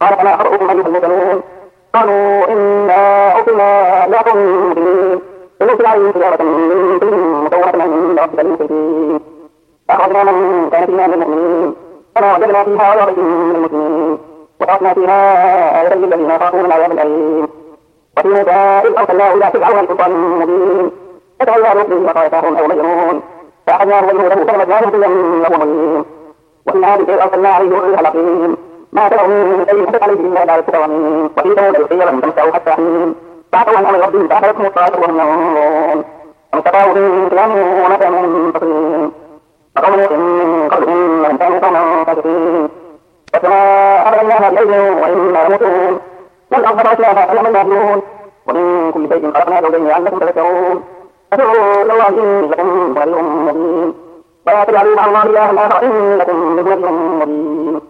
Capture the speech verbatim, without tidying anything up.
قال فما خطبكم أيها المرسلون قالوا إنا أرسلنا إلى قوم مجرمين فنرسل عليهم حجارة من طين مسومة عند ربك للمسرفين فأخرجنا من كان فيها من المؤمنين فما وجدنا فيها غير بيت من المسلمين وتركنا فيها آية للذين يخافون العذاب الأليم وفي موسى إذ أرسلناه إلى فرعون بسلطان مبين فتولى بركنه وقال ساحر أو مجنون فأخذناه وجنوده فنبذناهم في اليم وهو مليم وفي عاد إذ أرسلنا عليه الريح العقيم ما تدعو من شيء أتت عليه إلا بعد الكرمين وفي ثمود إذ قيل لهم تمتعوا حتى حين فعتوا عن أمر ربهم فأخذتهم الصاعقة وهم ينظرون فما استطاعوا من قيام وما كانوا منتصرين فقوم نوح من قبل إنهم كانوا قوما فاسقين والسماء بنيناها بأيد وإنا لموسعون والأرض فرشناها فنعم الماهدون ومن كل شيء خلقنا زوجين لعلكم تذكرون فادعوا إلى الله إن لكم نذير مبين ولا تجعلوا مع الله إلها آخر إنكم منه نذير مبين